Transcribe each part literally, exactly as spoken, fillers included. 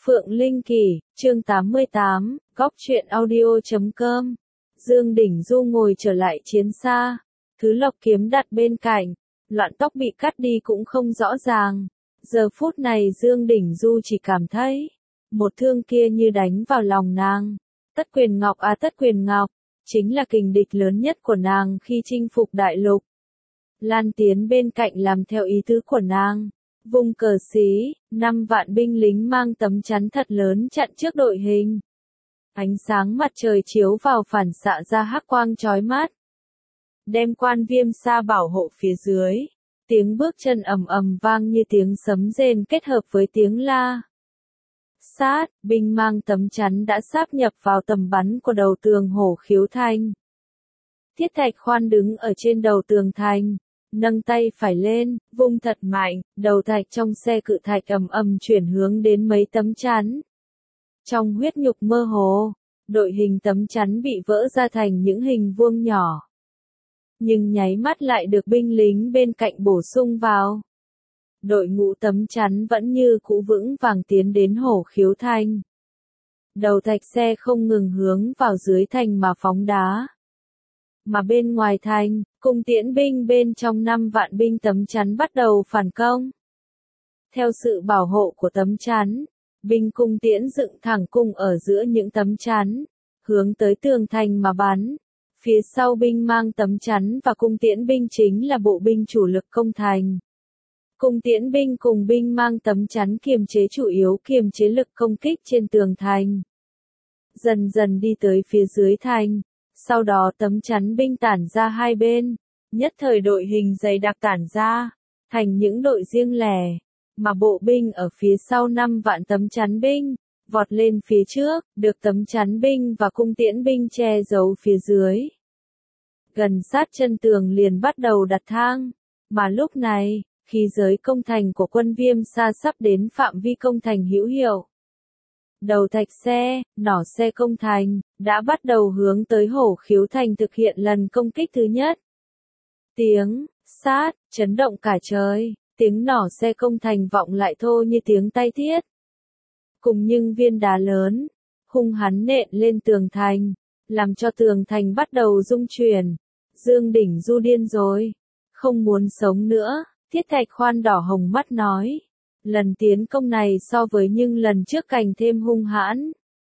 Phượng Linh Kỳ, chương tám mươi tám, góc truyện audio chấm com. Dương Đỉnh Du ngồi trở lại chiến xa, thứ lộc kiếm đặt bên cạnh, loạn tóc bị cắt đi cũng không rõ ràng. Giờ phút này Dương Đỉnh Du chỉ cảm thấy, một thương kia như đánh vào lòng nàng. Tất Quyền Ngọc à Tất Quyền Ngọc, chính là kình địch lớn nhất của nàng khi chinh phục đại lục. Lan tiến bên cạnh làm theo ý tứ của nàng. Vung cờ xí, năm vạn binh lính mang tấm chắn thật lớn chặn trước đội hình. Ánh sáng mặt trời chiếu vào phản xạ ra hắc quang chói mắt. Đem Quan Viêm Sa bảo hộ phía dưới. Tiếng bước chân ầm ầm vang như tiếng sấm rền kết hợp với tiếng la. Sát, binh mang tấm chắn đã sáp nhập vào tầm bắn của đầu tường Hổ Khiếu Thành. Thiết Thạch Khoan đứng ở trên đầu tường thành. Nâng tay phải lên, vung thật mạnh, đầu thạch trong xe cự thạch ầm ầm chuyển hướng đến mấy tấm chắn. Trong huyết nhục mơ hồ, đội hình tấm chắn bị vỡ ra thành những hình vuông nhỏ. Nhưng nháy mắt lại được binh lính bên cạnh bổ sung vào. Đội ngũ tấm chắn vẫn như cũ vững vàng tiến đến Hổ Khiếu Thành. Đầu thạch xe không ngừng hướng vào dưới thành mà phóng đá. Mà bên ngoài thành, cung tiễn binh bên trong năm vạn binh tấm chắn bắt đầu phản công. Theo sự bảo hộ của tấm chắn, binh cung tiễn dựng thẳng cung ở giữa những tấm chắn, hướng tới tường thành mà bắn. Phía sau binh mang tấm chắn và cung tiễn binh chính là bộ binh chủ lực công thành. Cung tiễn binh cùng binh mang tấm chắn kiềm chế chủ yếu kiềm chế lực công kích trên tường thành. Dần dần đi tới phía dưới thành. Sau đó tấm chắn binh tản ra hai bên, nhất thời đội hình dày đặc tản ra, thành những đội riêng lẻ, mà bộ binh ở phía sau năm vạn tấm chắn binh, vọt lên phía trước, được tấm chắn binh và cung tiễn binh che giấu phía dưới. Gần sát chân tường liền bắt đầu đặt thang, mà lúc này, khi giới công thành của quân Viêm Sa sắp đến phạm vi công thành hữu hiệu. Đầu thạch xe, nỏ xe công thành, đã bắt đầu hướng tới Hổ Khiếu Thành thực hiện lần công kích thứ nhất. Tiếng, sát, chấn động cả trời, tiếng nỏ xe công thành vọng lại thô như tiếng tay thiết. Cùng những viên đá lớn, hung hãn nện lên tường thành, làm cho tường thành bắt đầu rung chuyển. Dương Đỉnh Du điên rồi, không muốn sống nữa, Thiết Thạch Khoan đỏ hồng mắt nói. Lần tiến công này so với những lần trước càng thêm hung hãn.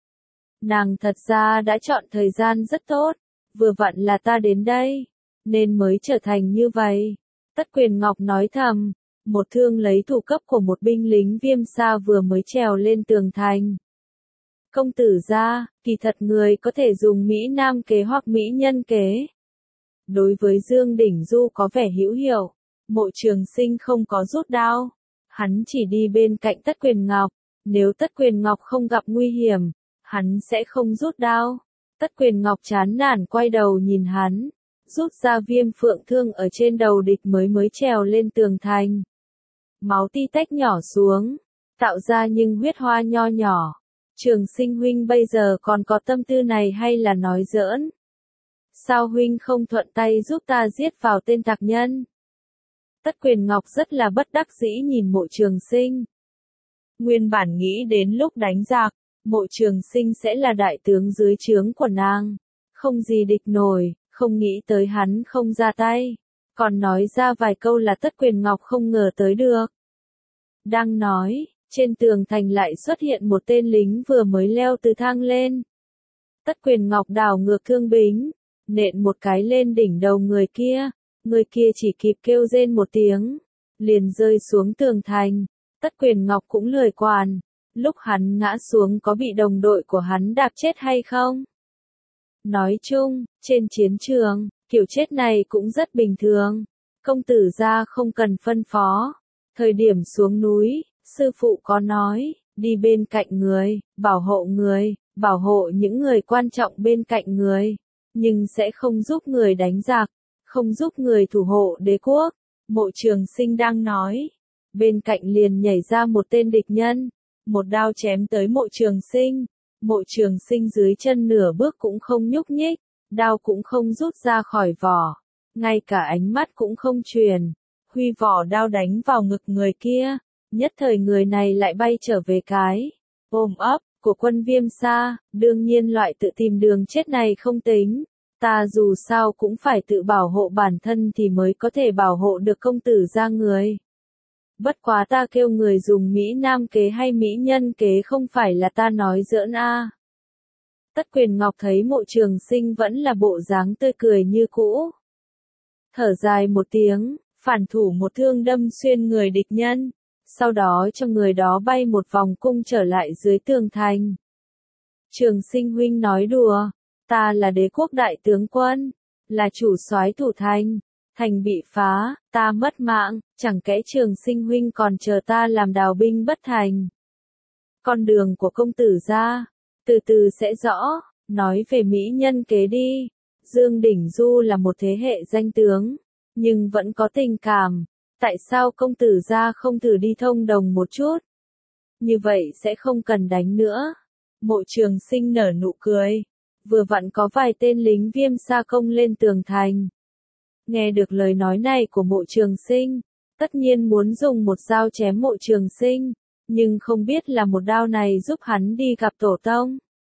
Nàng thật ra đã chọn thời gian rất tốt, vừa vặn là ta đến đây, nên mới trở thành như vậy. Tất Quyền Ngọc nói thầm, một thương lấy thủ cấp của một binh lính Viêm Sa vừa mới trèo lên tường thành. Công tử gia, kỳ thật người có thể dùng Mỹ Nam kế hoặc Mỹ Nhân kế. Đối với Dương Đỉnh Du có vẻ hữu hiệu, Mộ Trường Sinh không có rút đao. Hắn chỉ đi bên cạnh Tất Quyền Ngọc, nếu Tất Quyền Ngọc không gặp nguy hiểm, hắn sẽ không rút đao. Tất Quyền Ngọc chán nản quay đầu nhìn hắn, rút ra Viêm Phượng thương ở trên đầu địch mới mới trèo lên tường thành. Máu ti tách nhỏ xuống, tạo ra những huyết hoa nho nhỏ. Trường Sinh huynh bây giờ còn có tâm tư này hay là nói giỡn? Sao huynh không thuận tay giúp ta giết vào tên tặc nhân? Tất Quyền Ngọc rất là bất đắc dĩ nhìn Mộ Trường Sinh. Nguyên bản nghĩ đến lúc đánh giặc, Mộ Trường Sinh sẽ là đại tướng dưới trướng của nàng. Không gì địch nổi, không nghĩ tới hắn không ra tay. Còn nói ra vài câu là Tất Quyền Ngọc không ngờ tới được. Đang nói, trên tường thành lại xuất hiện một tên lính vừa mới leo từ thang lên. Tất Quyền Ngọc đảo ngược thương bính, nện một cái lên đỉnh đầu người kia. Người kia chỉ kịp kêu rên một tiếng, liền rơi xuống tường thành. Tất Quyền Ngọc cũng lười quản, lúc hắn ngã xuống có bị đồng đội của hắn đạp chết hay không? Nói chung, trên chiến trường, kiểu chết này cũng rất bình thường. Công tử gia không cần phân phó. Thời điểm xuống núi, sư phụ có nói, đi bên cạnh người, bảo hộ người, bảo hộ những người quan trọng bên cạnh người, nhưng sẽ không giúp người đánh giặc. Không giúp người thủ hộ đế quốc. Mộ Trường Sinh đang nói. Bên cạnh liền nhảy ra một tên địch nhân. Một đao chém tới Mộ Trường Sinh. Mộ Trường Sinh dưới chân nửa bước cũng không nhúc nhích. Đao cũng không rút ra khỏi vỏ. Ngay cả ánh mắt cũng không truyền. Huy vỏ đao đánh vào ngực người kia. Nhất thời người này lại bay trở về cái. ôm ấp, của quân Viêm Sa, đương nhiên loại tự tìm đường chết này không tính. Ta dù sao cũng phải tự bảo hộ bản thân thì mới có thể bảo hộ được công tử gia người. Bất quá ta kêu người dùng Mỹ Nam kế hay Mỹ Nhân kế không phải là ta nói giỡn a. Tất Quyền Ngọc thấy Mộ Trường Sinh vẫn là bộ dáng tươi cười như cũ. Thở dài một tiếng, phản thủ một thương đâm xuyên người địch nhân, sau đó cho người đó bay một vòng cung trở lại dưới tường thành. Trường Sinh huynh nói đùa, ta là đế quốc đại tướng quân, là chủ soái thủ thành, thành bị phá, ta mất mạng, chẳng kẽ Trường Sinh huynh còn chờ ta làm đào binh bất thành. Con đường của công tử gia, từ từ sẽ rõ, nói về mỹ nhân kế đi. Dương Đỉnh Du là một thế hệ danh tướng, nhưng vẫn có tình cảm, tại sao công tử gia không thử đi thông đồng một chút? Như vậy sẽ không cần đánh nữa. Mộ Trường Sinh nở nụ cười, vừa vặn có vài tên lính Viêm Sa công lên tường thành. Nghe được lời nói này của Mộ Trường Sinh, tất nhiên muốn dùng một dao chém Mộ Trường Sinh, nhưng không biết là một đao này giúp hắn đi gặp tổ tông.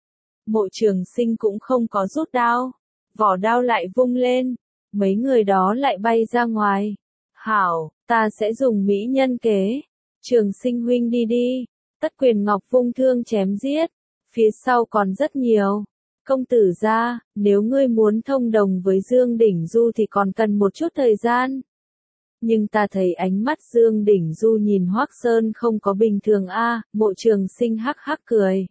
Mộ Trường Sinh cũng không có rút đao, vỏ đao lại vung lên, mấy người đó lại bay ra ngoài. Hảo, ta sẽ dùng mỹ nhân kế. Trường Sinh huynh đi đi. Tất Quyền Ngọc vung thương chém giết, phía sau còn rất nhiều. Công tử gia, nếu ngươi muốn thông đồng với Dương Đỉnh Du thì còn cần một chút thời gian. Nhưng ta thấy ánh mắt Dương Đỉnh Du nhìn Hoắc Sơn không có bình thường a. Mộ Trường Sinh hắc hắc cười.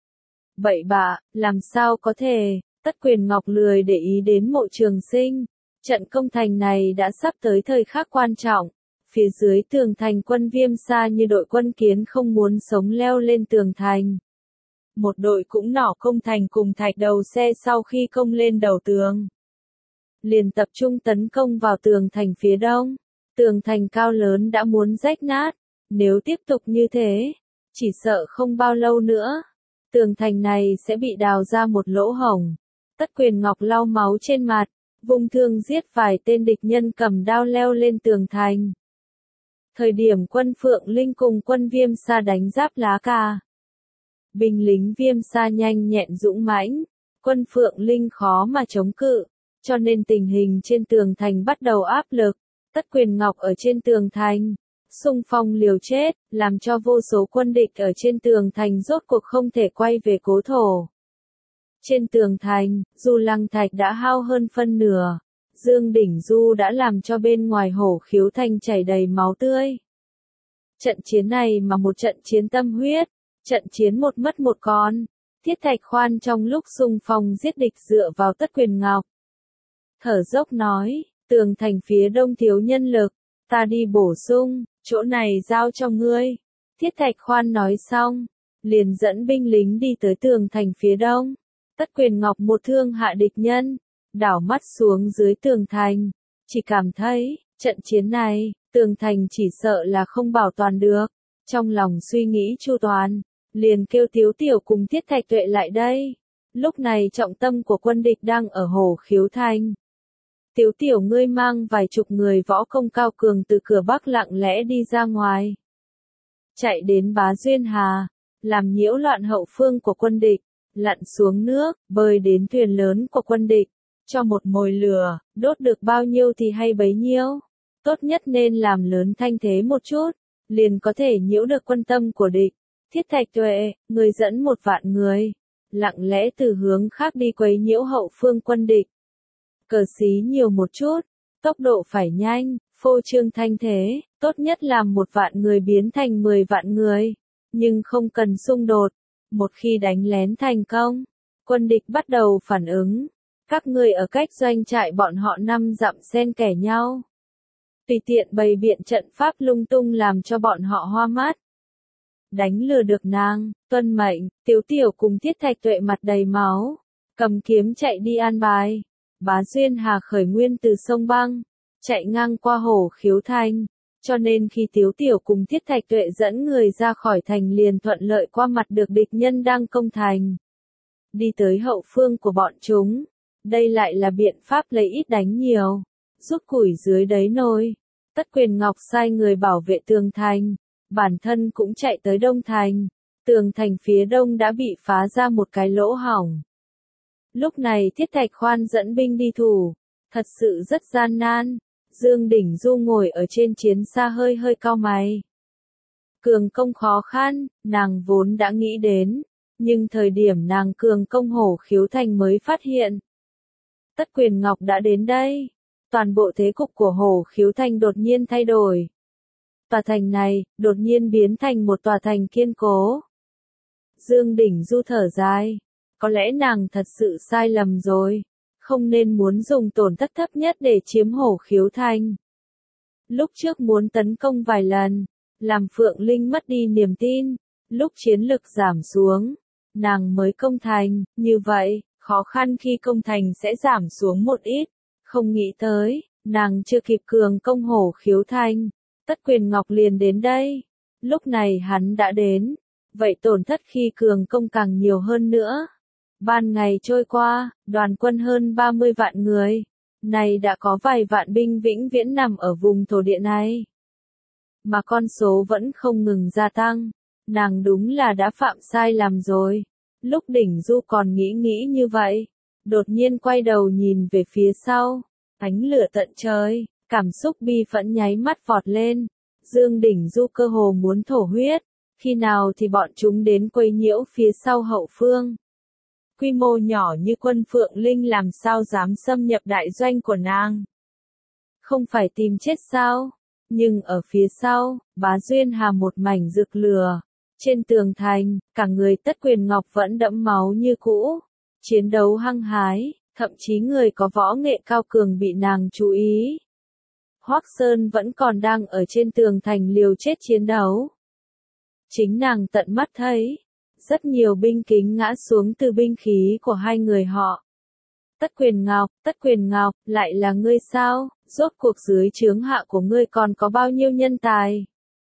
Bậy bạ, làm sao có thể? Tất Quyền Ngọc lười để ý đến Mộ Trường Sinh. Trận công thành này đã sắp tới thời khắc quan trọng. Phía dưới tường thành quân Viêm Sa như đội quân kiến không muốn sống leo lên tường thành. Một đội cũng nỏ công thành cùng thạch đầu xe sau khi công lên đầu tường. Liền tập trung tấn công vào tường thành phía đông. Tường thành cao lớn đã muốn rách nát. Nếu tiếp tục như thế, chỉ sợ không bao lâu nữa, tường thành này sẽ bị đào ra một lỗ hổng. Tất Quyền Ngọc lau máu trên mặt, vung thương giết vài tên địch nhân cầm đao leo lên tường thành. Thời điểm quân Phượng Linh cùng quân Viêm Sa đánh giáp lá cà. Binh lính Viêm Sa nhanh nhẹn dũng mãnh, quân Phượng Linh khó mà chống cự, cho nên tình hình trên tường thành bắt đầu áp lực. Tất Quyền Ngọc ở trên tường thành, xung phong liều chết, làm cho vô số quân địch ở trên tường thành rốt cuộc không thể quay về cố thổ. Trên tường thành, Du Lăng Thạch đã hao hơn phân nửa. Dương Đỉnh Du đã làm cho bên ngoài Hổ Khiếu Thành chảy đầy máu tươi. Trận chiến này mà một trận chiến tâm huyết, trận chiến một mất một còn. Thiết Thạch Khoan trong lúc xung phong giết địch dựa vào Tất Quyền Ngọc. Thở dốc nói, tường thành phía đông thiếu nhân lực, ta đi bổ sung, chỗ này giao cho ngươi. Thiết Thạch Khoan nói xong, liền dẫn binh lính đi tới tường thành phía đông. Tất Quyền Ngọc một thương hạ địch nhân, đảo mắt xuống dưới tường thành, chỉ cảm thấy, trận chiến này, tường thành chỉ sợ là không bảo toàn được. Trong lòng suy nghĩ chu toàn, liền kêu Tiếu Tiểu cùng Thiết Thạch Tuệ lại đây. Lúc này trọng tâm của quân địch đang ở Hổ Khiếu Thành. Tiếu Tiểu ngươi mang vài chục người võ công cao cường từ cửa Bắc lặng lẽ đi ra ngoài. Chạy đến Bá Duyên Hà, làm nhiễu loạn hậu phương của quân địch, lặn xuống nước, bơi đến thuyền lớn của quân địch, cho một mồi lửa, đốt được bao nhiêu thì hay bấy nhiêu. Tốt nhất nên làm lớn thanh thế một chút, liền có thể nhiễu được quân tâm của địch. Thiết Thạch Tuệ, người dẫn một vạn người, lặng lẽ từ hướng khác đi quấy nhiễu hậu phương quân địch. Cờ xí nhiều một chút, tốc độ phải nhanh, phô trương thanh thế, tốt nhất làm một vạn người biến thành mười vạn người, nhưng không cần xung đột. Một khi đánh lén thành công, quân địch bắt đầu phản ứng. Các người ở cách doanh trại bọn họ năm dặm xen kẽ nhau. Tùy tiện bày biện trận pháp lung tung làm cho bọn họ hoa mắt. Đánh lừa được nàng, tuân mệnh, Tiếu Tiểu cùng Thiết Thạch Tuệ mặt đầy máu, cầm kiếm chạy đi an bài. Bá Duyên Hà khởi nguyên từ sông băng, chạy ngang qua Hổ Khiếu Thành, cho nên khi Tiếu Tiểu cùng Thiết Thạch Tuệ dẫn người ra khỏi thành liền thuận lợi qua mặt được địch nhân đang công thành. Đi tới hậu phương của bọn chúng, đây lại là biện pháp lấy ít đánh nhiều, rút củi dưới đáy nồi. Tất Quyền Ngọc sai người bảo vệ tường thành, bản thân cũng chạy tới Đông Thành, Tường thành phía đông đã bị phá ra một cái lỗ hổng. Lúc này Thiết Thạch Khoan dẫn binh đi thủ, thật sự rất gian nan. Dương Đỉnh Du ngồi ở trên chiến xa hơi hơi cau mày. Cường công khó khăn, nàng vốn đã nghĩ đến, nhưng thời điểm nàng cường công Hổ Khiếu Thành mới phát hiện. Tất Quyền Ngọc đã đến đây, toàn bộ thế cục của Hổ Khiếu Thành đột nhiên thay đổi. Tòa thành này, đột nhiên biến thành một tòa thành kiên cố. Dương Đỉnh Du thở dài, có lẽ nàng thật sự sai lầm rồi, không nên muốn dùng tổn thất thấp nhất để chiếm Hổ Khiếu Thành. Lúc trước muốn tấn công vài lần, làm Phượng Linh mất đi niềm tin, lúc chiến lực giảm xuống, nàng mới công thành, như vậy, khó khăn khi công thành sẽ giảm xuống một ít, không nghĩ tới, nàng chưa kịp cường công Hổ Khiếu Thành, Tất Quyền Ngọc liền đến đây, lúc này hắn đã đến, vậy tổn thất khi cường công càng nhiều hơn nữa. Ban ngày trôi qua, đoàn quân hơn ba mươi vạn người, này đã có vài vạn binh vĩnh viễn nằm ở vùng thổ địa này. Mà con số vẫn không ngừng gia tăng, nàng đúng là đã phạm sai lầm rồi. Lúc Đỉnh Du còn nghĩ nghĩ như vậy, đột nhiên quay đầu nhìn về phía sau, ánh lửa tận trời, cảm xúc bi phẫn nháy mắt vọt lên. Dương Đỉnh Du cơ hồ muốn thổ huyết, khi nào thì bọn chúng đến quấy nhiễu phía sau hậu phương. Quy mô nhỏ như quân Phượng Linh làm sao dám xâm nhập đại doanh của nàng. Không phải tìm chết sao? Nhưng ở phía sau, Bá Duyên Hà một mảnh rực lửa. Trên tường thành, cả người Tất Quyền Ngọc vẫn đẫm máu như cũ. Chiến đấu hăng hái, thậm chí người có võ nghệ cao cường bị nàng chú ý. Hoắc Sơn vẫn còn đang ở trên tường thành liều chết chiến đấu. Chính nàng tận mắt thấy, rất nhiều binh kính ngã xuống từ binh khí của hai người họ. Tất Quyền Ngọc, Tất Quyền Ngọc, lại là ngươi sao? Rốt cuộc dưới trướng hạ của ngươi còn có bao nhiêu nhân tài?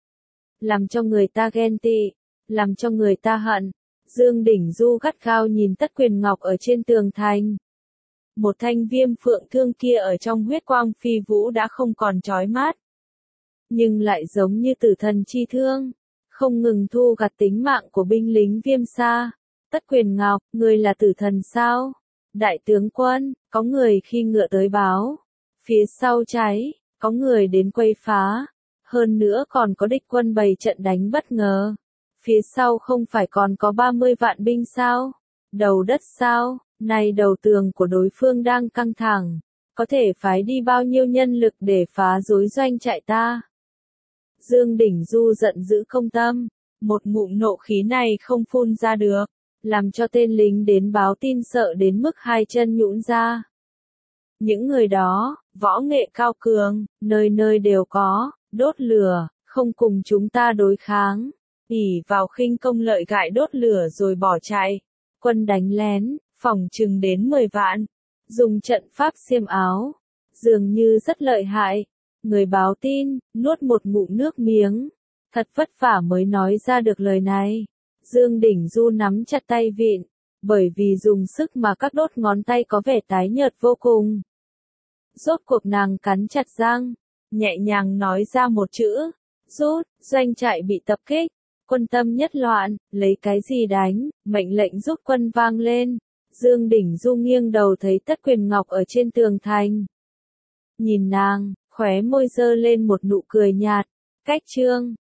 Làm cho người ta ghen tị, làm cho người ta hận. Dương Đỉnh Du gắt gao nhìn Tất Quyền Ngọc ở trên tường thành. Một thanh viêm phượng thương kia ở trong huyết quang phi vũ đã không còn chói mắt. Nhưng lại giống như tử thần chi thương, không ngừng thu gặt tính mạng của binh lính Viêm Sa. Tất Quyền Ngọc, ngươi là tử thần sao? Đại tướng quân, có người khi ngựa tới báo. Phía sau cháy, có người đến quấy phá. Hơn nữa còn có địch quân bày trận đánh bất ngờ. Phía sau không phải còn có ba mươi vạn binh sao? Đầu đất sao? Này đầu tường của đối phương đang căng thẳng. Có thể phái đi bao nhiêu nhân lực để phá rối doanh trại ta? Dương Đỉnh Du giận dữ không tâm. Một ngụm nộ khí này không phun ra được. Làm cho tên lính đến báo tin sợ đến mức hai chân nhũn ra. Những người đó, võ nghệ cao cường, nơi nơi đều có, đốt lửa, không cùng chúng ta đối kháng. ỷ vào khinh công lợi gại đốt lửa rồi bỏ chạy. Quân đánh lén, phòng chừng đến mười vạn. Dùng trận pháp xiêm áo. Dường như rất lợi hại. Người báo tin, nuốt một ngụm nước miếng. Thật vất vả mới nói ra được lời này. Dương Đỉnh Du nắm chặt tay vịn. Bởi vì dùng sức mà các đốt ngón tay có vẻ tái nhợt vô cùng. Rốt cuộc nàng cắn chặt răng. Nhẹ nhàng nói ra một chữ. Rút, doanh trại bị tập kích. Quân tâm nhất loạn, lấy cái gì đánh, mệnh lệnh rút quân vang lên. Dương Đỉnh Du nghiêng đầu thấy Tất Quyền Ngọc ở trên tường thành. Nhìn nàng, khóe môi dơ lên một nụ cười nhạt. Cách chương.